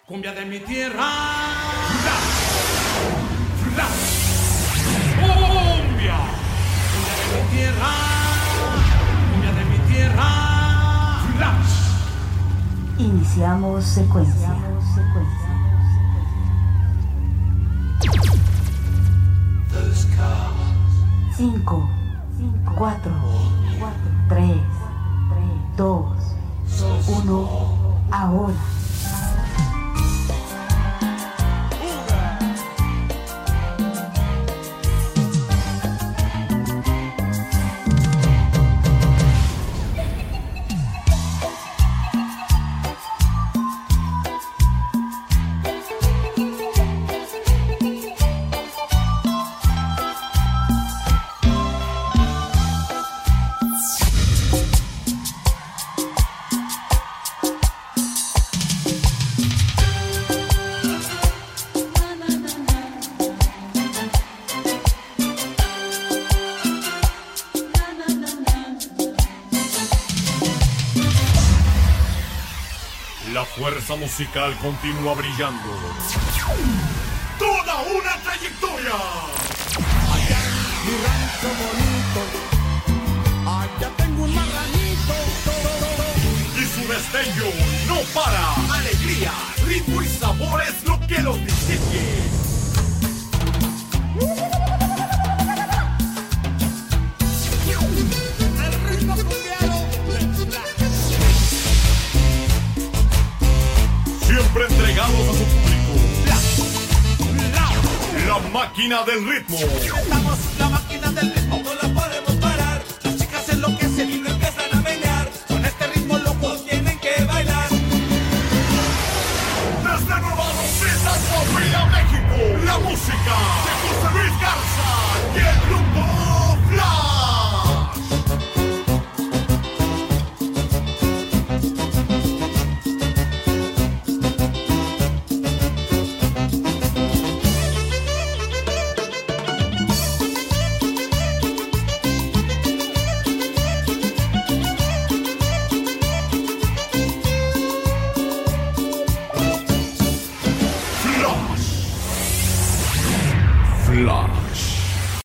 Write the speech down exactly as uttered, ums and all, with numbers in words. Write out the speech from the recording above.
Cumbia de mi tierra. Flash. Cumbia. Cumbia de mi tierra. Cumbia de mi tierra. Flash. Iniciamos secuencia. Cinco, cuatro, tres, dos, uno, ahora. La fuerza musical continúa brillando. ¡Toda una trayectoria! Allá en mi rancho bonito, allá tengo un marranito. Y su destello no para. Alegría, ritmo y sabor es lo que los distingue. El ritmo cumbiero. Siempre entregados a su público. La, la, la máquina del ritmo. Estamos la máquina del ritmo.